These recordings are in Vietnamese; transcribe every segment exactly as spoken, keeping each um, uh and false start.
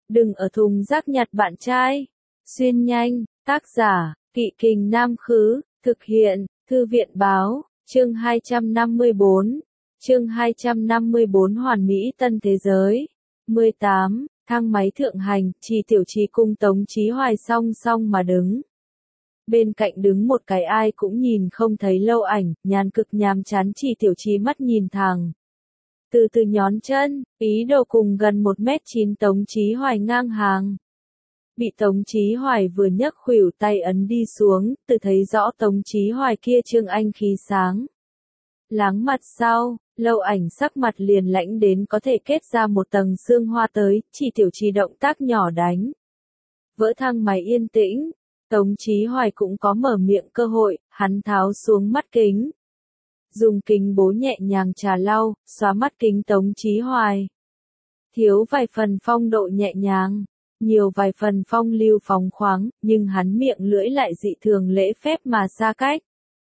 Đừng ở thùng rác nhặt bạn trai. Xuyên nhanh, tác giả, Kỵ Kình Nam Khứ, thực hiện, Thư viện Báo, chương hai trăm năm mươi bốn, chương hai trăm năm mươi bốn Hoàn Mỹ Tân Thế Giới. mười tám, thang máy thượng hành, Trì Tiểu Trì cùng Tống Chí Hoài song song mà đứng. Bên cạnh đứng một cái ai cũng nhìn không thấy lâu ảnh, nhàn cực nhàm chán. Trì Tiểu Trì mắt nhìn thẳng. Từ từ nhón chân, ý đồ cùng gần một mét chín Tống Chí Hoài ngang hàng. Bị Tống Chí Hoài vừa nhấc khuỷu tay ấn đi xuống, từ thấy rõ Tống Chí Hoài kia trương anh khí sáng. Láng mặt sau, lâu ảnh sắc mặt liền lãnh đến có thể kết ra một tầng sương hoa tới. Trì Tiểu Trì động tác nhỏ đánh. Vỡ thang máy yên tĩnh, Tống Chí Hoài cũng có mở miệng cơ hội, hắn tháo xuống mắt kính. Dùng kính bố nhẹ nhàng trà lau, xóa mắt kính Tống Chí Hoài. Thiếu vài phần phong độ nhẹ nhàng, nhiều vài phần phong lưu phóng khoáng, nhưng hắn miệng lưỡi lại dị thường lễ phép mà xa cách.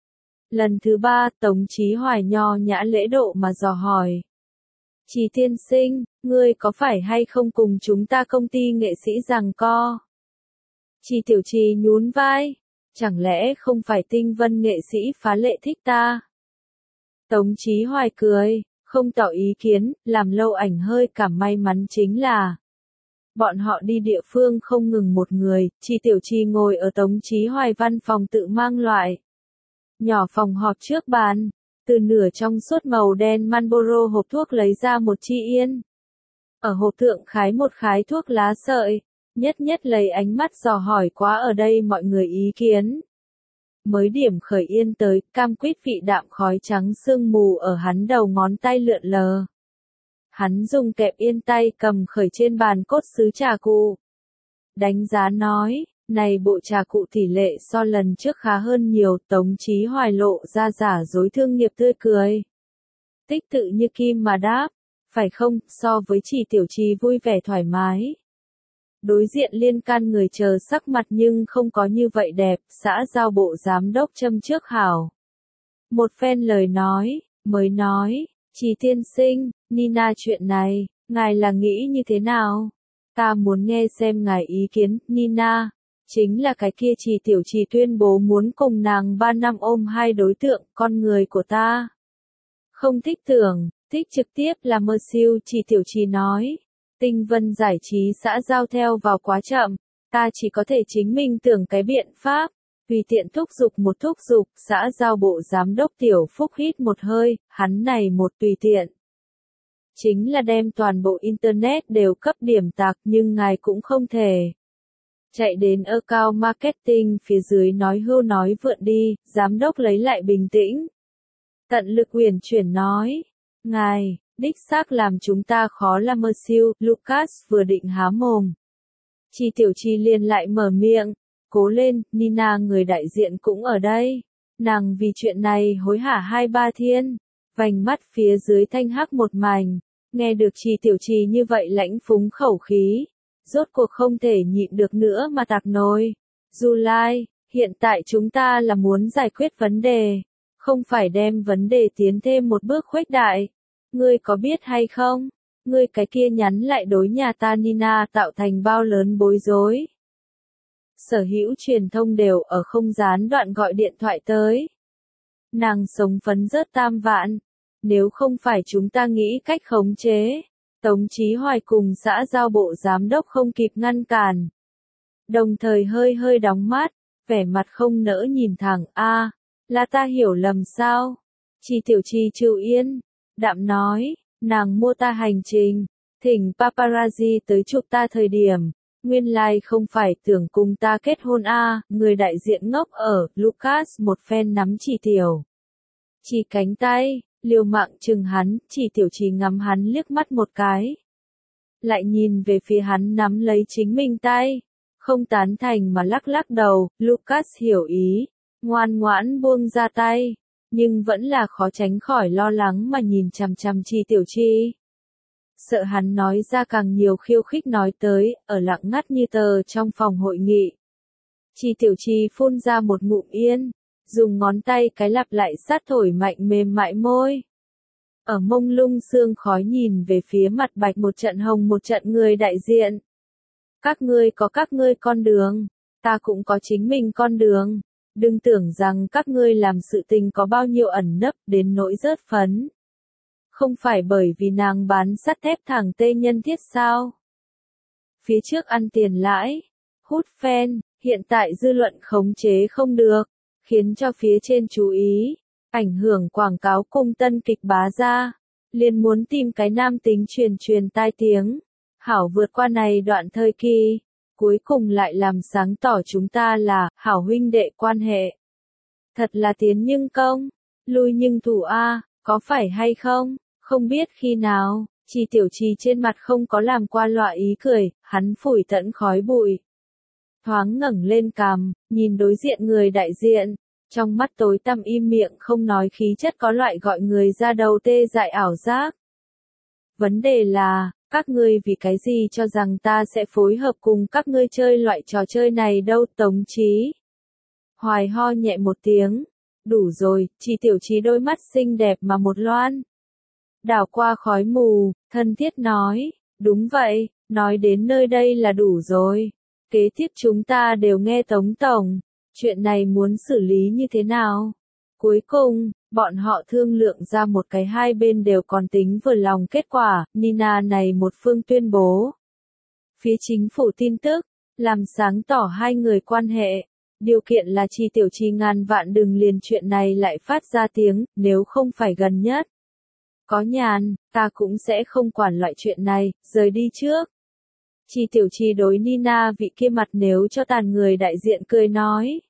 Lần thứ ba, Tống Chí Hoài nho nhã lễ độ mà dò hỏi. Trì tiên sinh, ngươi có phải hay không cùng chúng ta công ty nghệ sĩ giằng co? Trì Tiểu Trì nhún vai. Chẳng lẽ không phải Tinh Vân nghệ sĩ phá lệ thích ta? Tống Chí Hoài cười, không tỏ ý kiến, làm lâu ảnh hơi cảm may mắn chính là bọn họ đi địa phương không ngừng một người. Trì Tiểu Trì ngồi ở Tống Chí Hoài văn phòng tự mang loại nhỏ phòng họp trước bàn, từ nửa trong suốt màu đen Marlboro hộp thuốc lấy ra một chi yên. Ở hộp thượng khái một khái thuốc lá sợi, nhất nhất lấy ánh mắt dò hỏi quá ở đây mọi người ý kiến. Mới điểm khởi yên tới, cam quýt vị đạm khói trắng sương mù ở hắn đầu ngón tay lượn lờ. Hắn dùng kẹp yên tay cầm khởi trên bàn cốt sứ trà cụ. Đánh giá nói, này bộ trà cụ tỷ lệ so lần trước khá hơn nhiều. Tống Chí Hoài lộ ra giả dối thương nghiệp tươi cười. Tích tự như kim mà đáp, phải không, so với Trì Tiểu Trì vui vẻ thoải mái. Đối diện liên can người chờ sắc mặt nhưng không có như vậy đẹp, xã giao bộ giám đốc châm trước hảo. Một phen lời nói, mới nói, Trì tiên sinh, Nina chuyện này, ngài là nghĩ như thế nào? Ta muốn nghe xem ngài ý kiến. Nina, chính là cái kia Trì Tiểu Trì tuyên bố muốn cùng nàng ba năm ôm hai đối tượng, con người của ta. Không thích tưởng, thích trực tiếp là mơ siêu. Trì Tiểu Trì nói. Tinh Vân giải trí xã giao theo vào quá chậm, ta chỉ có thể chính mình tưởng cái biện pháp, tùy tiện thúc giục một thúc giục. Xã giao bộ giám đốc Tiểu Phúc hít một hơi, hắn này một tùy tiện. Chính là đem toàn bộ Internet đều cấp điểm tạc, nhưng ngài cũng không thể. Chạy đến account marketing phía dưới nói hưu nói vượn đi. Giám đốc lấy lại bình tĩnh. Tận lực uyển chuyển nói, ngài, đích xác làm chúng ta khó là mơ siêu. Lucas vừa định há mồm, Trì Tiểu Trì liền lại mở miệng, cố lên, Nina người đại diện cũng ở đây. Nàng vì chuyện này hối hả hai ba thiên, vành mắt phía dưới thanh hắc một mảnh, nghe được Trì Tiểu Trì như vậy lãnh phúng khẩu khí, rốt cuộc không thể nhịn được nữa mà tạc nồi. July, hiện tại chúng ta là muốn giải quyết vấn đề, không phải đem vấn đề tiến thêm một bước khuếch đại. Ngươi có biết hay không, ngươi cái kia nhắn lại đối nhà ta Nina tạo thành bao lớn bối rối. Sở hữu truyền thông đều ở không gián đoạn gọi điện thoại tới. Nàng sống phấn rớt tam vạn, nếu không phải chúng ta nghĩ cách khống chế. Tống Chí Hoài cùng xã giao bộ giám đốc không kịp ngăn cản. Đồng thời hơi hơi đóng mắt, vẻ mặt không nỡ nhìn thẳng. A, là ta hiểu lầm sao? Trì Tiểu Trì chịu yên. Đạm nói, nàng mua ta hành trình, thỉnh paparazzi tới chụp ta thời điểm, nguyên lai like không phải tưởng cùng ta kết hôn a. À, người đại diện ngốc ở. Lucas một phen nắm Trì Tiểu Trì cánh tay, liều mạng chừng hắn. Trì Tiểu Trì ngắm hắn liếc mắt một cái, lại nhìn về phía hắn nắm lấy chính mình tay, không tán thành mà lắc lắc đầu. Lucas hiểu ý, ngoan ngoãn buông ra tay. Nhưng vẫn là khó tránh khỏi lo lắng mà nhìn chằm chằm Trì Tiểu Trì. Sợ hắn nói ra càng nhiều khiêu khích nói tới, ở lặng ngắt như tờ trong phòng hội nghị. Trì Tiểu Trì phun ra một ngụm yên, dùng ngón tay cái lặp lại sát thổi mạnh mềm mại môi. Ở mông lung sương khói nhìn về phía mặt bạch một trận hồng một trận người đại diện. Các ngươi có các ngươi con đường, ta cũng có chính mình con đường. Đừng tưởng rằng các ngươi làm sự tình có bao nhiêu ẩn nấp đến nỗi rớt phấn. Không phải bởi vì nàng bán sắt thép thẳng tê nhân thiết sao? Phía trước ăn tiền lãi, hút fan, hiện tại dư luận khống chế không được, khiến cho phía trên chú ý, ảnh hưởng quảng cáo cung tân kịch bá ra, liền muốn tìm cái nam tính truyền truyền tai tiếng, hảo vượt qua này đoạn thời kỳ, cuối cùng lại làm sáng tỏ chúng ta là hảo huynh đệ quan hệ. Thật là tiến nhưng công, lui nhưng thủ a, có phải hay không? Không biết khi nào, Trì Tiểu Trì trên mặt không có làm qua loại ý cười, hắn phủi tận khói bụi. Thoáng ngẩng lên cằm, nhìn đối diện người đại diện, trong mắt tối tăm im miệng không nói khí chất có loại gọi người ra đầu tê dại ảo giác. Vấn đề là, các ngươi vì cái gì cho rằng ta sẽ phối hợp cùng các ngươi chơi loại trò chơi này đâu Tống Chí. Hoài ho nhẹ một tiếng, đủ rồi, Trì Tiểu Trì đôi mắt xinh đẹp mà một loan. Đảo qua khói mù, thân thiết nói, đúng vậy, nói đến nơi đây là đủ rồi. Kế tiếp chúng ta đều nghe Tống Tổng, chuyện này muốn xử lý như thế nào? Cuối cùng, bọn họ thương lượng ra một cái hai bên đều còn tính vừa lòng kết quả, Nina này một phương tuyên bố. Phía chính phủ tin tức, làm sáng tỏ hai người quan hệ, điều kiện là Trì Tiểu Trì ngàn vạn đừng liền chuyện này lại phát ra tiếng, nếu không phải gần nhất. Có nhàn, ta cũng sẽ không quản loại chuyện này, rời đi trước. Trì Tiểu Trì đối Nina vị kia mặt nếu cho tàn người đại diện cười nói.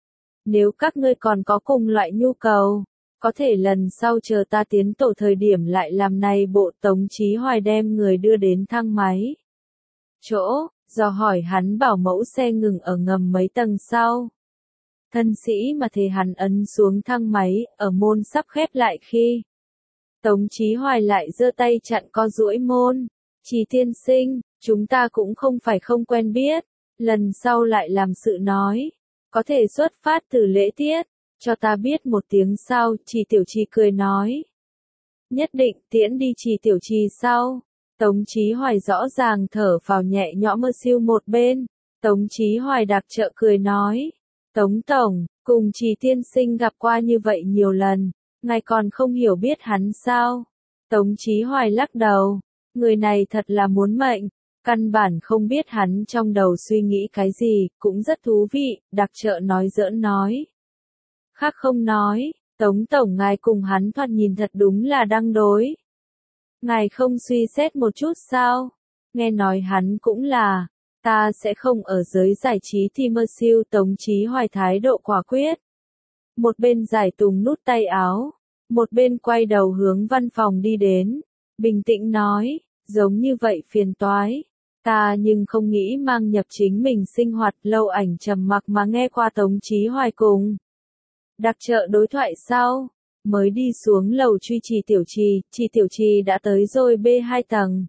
Nếu các ngươi còn có cùng loại nhu cầu, có thể lần sau chờ ta tiến tổ thời điểm lại làm này bộ Tống Chí Hoài đem người đưa đến thang máy. Chỗ, do hỏi hắn bảo mẫu xe ngừng ở ngầm mấy tầng sau. Thân sĩ mà thề hắn ấn xuống thang máy, ở môn sắp khép lại khi. Tống Chí Hoài lại giơ tay chặn co duỗi môn. Trì tiên sinh, chúng ta cũng không phải không quen biết, lần sau lại làm sự nói, có thể xuất phát từ lễ tiết, cho ta biết một tiếng sau, Trì Tiểu Trì cười nói. Nhất định tiễn đi Trì Tiểu Trì sau, Tống Chí Hoài rõ ràng thở phào nhẹ nhõm mơ siêu một bên, Tống Chí Hoài đặc trợ cười nói, Tống Tổng, cùng Trì tiên sinh gặp qua như vậy nhiều lần, ngài còn không hiểu biết hắn sao? Tống Chí Hoài lắc đầu. Người này thật là muốn mệnh, căn bản không biết hắn trong đầu suy nghĩ cái gì, cũng rất thú vị, đặc trợ nói giỡn nói. Khác không nói, Tống Tổng ngài cùng hắn thoạt nhìn thật đúng là đang đối. Ngài không suy xét một chút sao? Nghe nói hắn cũng là, ta sẽ không ở giới giải trí thì mơ siêu Tống Chí Hoài thái độ quả quyết. Một bên giải tùng nút tay áo, một bên quay đầu hướng văn phòng đi đến, bình tĩnh nói. Giống như vậy phiền toái, ta nhưng không nghĩ mang nhập chính mình sinh hoạt lâu ảnh trầm mặc mà nghe qua Tống Chí Hoài cùng. Đặc trợ đối thoại sau, mới đi xuống lầu truy Trì Tiểu Trì, Trì Tiểu Trì đã tới rồi B hai tầng.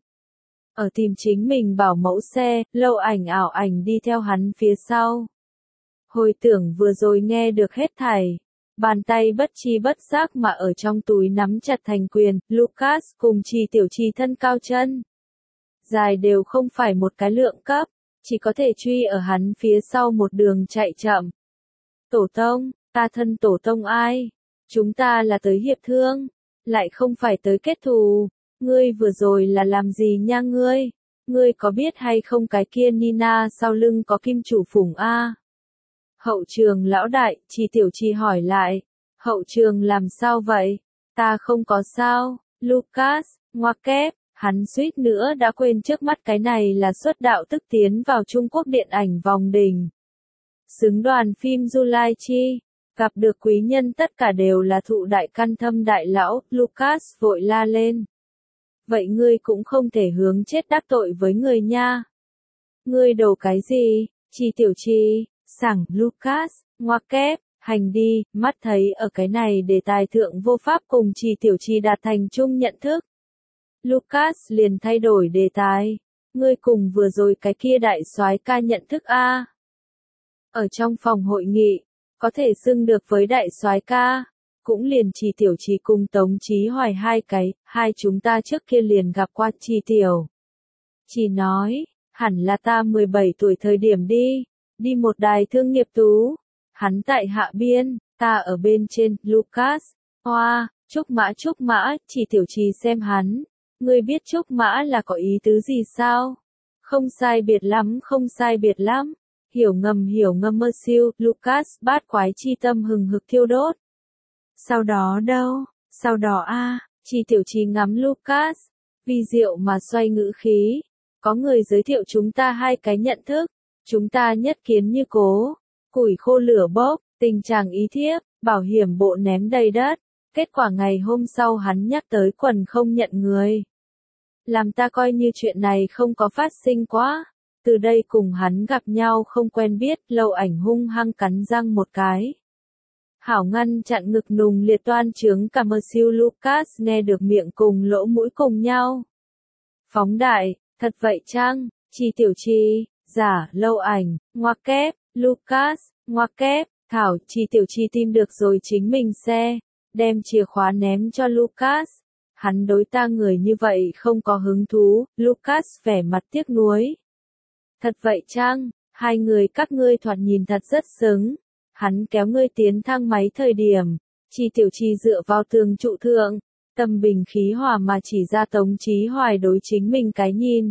Ở tìm chính mình bảo mẫu xe, lâu ảnh ảo ảnh đi theo hắn phía sau. Hồi tưởng vừa rồi nghe được hết thảy. Bàn tay bất chi bất giác mà ở trong túi nắm chặt thành quyền, Lucas cùng Trì Tiểu Trì thân cao chân. Dài đều không phải một cái lượng cấp, chỉ có thể truy ở hắn phía sau một đường chạy chậm. Tổ tông, ta thân tổ tông ai? Chúng ta là tới hiệp thương, lại không phải tới kết thù. Ngươi vừa rồi là làm gì nha ngươi? Ngươi có biết hay không cái kia Nina sau lưng có kim chủ phủng a? Hậu trường lão đại, Trì Tiểu Trì hỏi lại. Hậu trường làm sao vậy? Ta không có sao, Lucas, ngoặc kép, hắn suýt nữa đã quên trước mắt cái này là xuất đạo tức tiến vào Trung Quốc điện ảnh vòng đỉnh. Xứng đoàn phim July Chi, gặp được quý nhân tất cả đều là thụ đại căn thâm đại lão, Lucas vội la lên. Vậy ngươi cũng không thể hướng chết đắc tội với người nha. Ngươi đồ cái gì? Trì Tiểu Trì, sảng Lucas, ngoặc kép. Hành đi, mắt thấy ở cái này để tài thượng vô pháp cùng Trì Tiểu Trì đạt thành chung nhận thức. Lucas liền thay đổi đề tài. Ngươi cùng vừa rồi cái kia đại soái ca nhận thức a? Ở trong phòng hội nghị, có thể xưng được với đại soái ca, cũng liền Trì Tiểu Trì cùng Tống Chí Hoài hai cái, hai chúng ta trước kia liền gặp qua Trì Tiểu. Chỉ nói, Hẳn là ta mười bảy tuổi thời điểm đi, đi một đài thương nghiệp tú. Hắn tại hạ biên, ta ở bên trên, Lucas. Hoa, Trúc Mã Trúc Mã, chỉ Tiểu Trì xem hắn. Ngươi biết Trúc Mã là có ý tứ gì sao? Không sai biệt lắm, không sai biệt lắm. Hiểu ngầm hiểu ngầm mơ siêu, Lucas, bát quái chi tâm hừng hực thiêu đốt. Sau đó đâu? Sau đó a, à, chỉ Tiểu Trì ngắm Lucas, vi diệu mà xoay ngữ khí. Có người giới thiệu chúng ta hai cái nhận thức, chúng ta nhất kiến như cố, củi khô lửa bốc, tình trạng ý thiếp, bảo hiểm bộ ném đầy đất. Kết quả ngày hôm sau hắn nhắc tới quần không nhận người. Làm ta coi như chuyện này không có phát sinh quá. Từ đây cùng hắn gặp nhau không quen biết, Lâu Ảnh hung hăng cắn răng một cái. Hảo ngăn chặn ngực nùng liệt toan trướng cả mơ siêu Lucas nghe được miệng cùng lỗ mũi cùng nhau. Phóng đại, thật vậy chăng? Chỉ Tiểu Trì, giả, Lâu Ảnh, ngoặc kép, Lucas, ngoặc kép, Thảo, Chỉ Tiểu Trì tìm được rồi chính mình xe, đem chìa khóa ném cho Lucas. Hắn đối ta người như vậy không có hứng thú, Lucas vẻ mặt tiếc nuối. Thật vậy chăng? Hai người các ngươi thoạt nhìn thật rất xứng. Hắn kéo ngươi tiến thang máy thời điểm, Chỉ Tiểu Trì dựa vào tường trụ thượng, tâm bình khí hòa mà chỉ ra Tống Chí Hoài đối chính mình cái nhìn.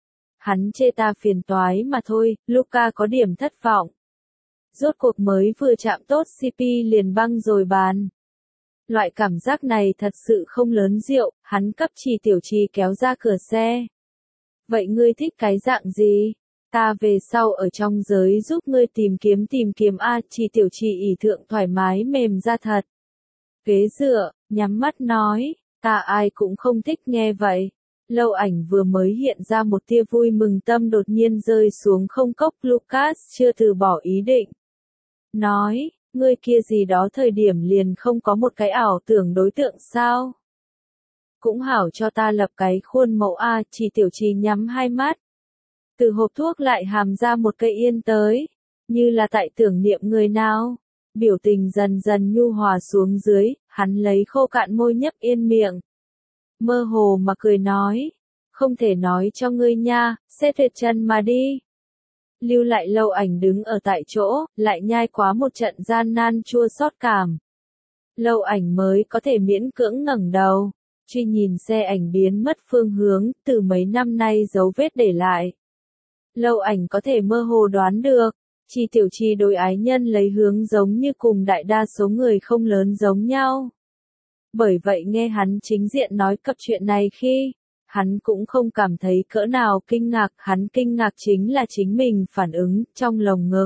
Hắn chê ta phiền toái mà thôi, Luca có điểm thất vọng. Rốt cuộc mới vừa chạm tốt xê pê liền băng rồi bàn. Loại cảm giác này thật sự không lớn rượu, hắn cấp Chỉ Tiểu Trì kéo ra cửa xe. Vậy ngươi thích cái dạng gì? Ta về sau ở trong giới giúp ngươi tìm kiếm tìm kiếm a, Chỉ Tiểu Trì ỷ thượng thoải mái mềm ra thật. Ghế dựa, nhắm mắt nói, ta ai cũng không thích nghe vậy. Lâu Ảnh vừa mới hiện ra một tia vui mừng tâm đột nhiên rơi xuống không cốc, Lucas chưa từ bỏ ý định. Nói, ngươi kia gì đó thời điểm liền không có một cái ảo tưởng đối tượng sao? Cũng hảo cho ta lập cái khuôn mẫu a, Chỉ Tiểu Trì nhắm hai mắt. Từ hộp thuốc lại hàm ra một cây yên tới, như là tại tưởng niệm người nào. Biểu tình dần dần nhu hòa xuống dưới, hắn lấy khô cạn môi nhấp yên miệng. Mơ hồ mà cười nói, không thể nói cho ngươi nha, xếp tuyệt chân mà đi. Lưu lại Lâu Ảnh đứng ở tại chỗ, lại nhai quá một trận gian nan chua xót cảm. Lâu Ảnh mới có thể miễn cưỡng ngẩng đầu, truy nhìn xe ảnh biến mất phương hướng, từ mấy năm nay dấu vết để lại. Lâu Ảnh có thể mơ hồ đoán được, Chỉ Tiểu Trì đối ái nhân lấy hướng giống như cùng đại đa số người không lớn giống nhau. Bởi vậy nghe hắn chính diện nói cập chuyện này khi, hắn cũng không cảm thấy cỡ nào kinh ngạc, hắn kinh ngạc chính là chính mình phản ứng trong lồng ngực.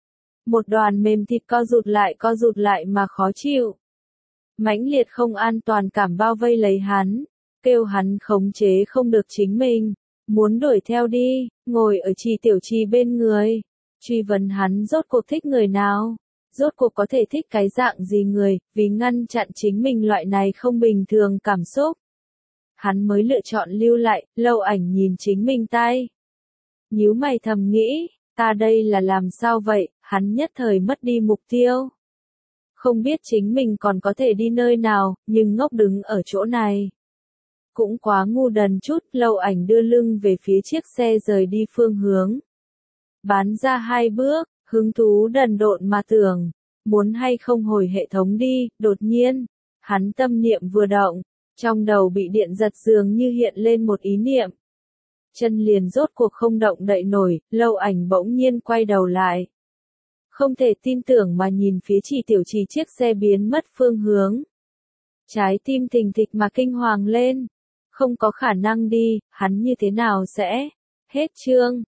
Một đoàn mềm thịt co rụt lại co rụt lại mà khó chịu. Mãnh liệt không an toàn cảm bao vây lấy hắn, kêu hắn khống chế không được chính mình, muốn đuổi theo đi, ngồi ở Chỉ Tiểu Trì bên người, truy vấn hắn rốt cuộc thích người nào, rốt cuộc có thể thích cái dạng gì người, vì ngăn chặn chính mình loại này không bình thường cảm xúc. Hắn mới lựa chọn lưu lại, Lâu Ảnh nhìn chính mình tay. Nhíu mày thầm nghĩ, ta đây là làm sao vậy, hắn nhất thời mất đi mục tiêu. Không biết chính mình còn có thể đi nơi nào, nhưng ngốc đứng ở chỗ này. Cũng quá ngu đần chút, Lâu Ảnh đưa lưng về phía chiếc xe rời đi phương hướng. Bán ra hai bước, hứng thú đần độn mà tưởng, muốn hay không hồi hệ thống đi, đột nhiên, hắn tâm niệm vừa động, trong đầu bị điện giật dường như hiện lên một ý niệm. Chân liền rốt cuộc không động đậy nổi, Lâu Ảnh bỗng nhiên quay đầu lại. Không thể tin tưởng mà nhìn phía Chỉ Tiểu Trì chiếc xe biến mất phương hướng. Trái tim thình thịch mà kinh hoàng lên. Không có khả năng đi, hắn như thế nào sẽ? Hết chương.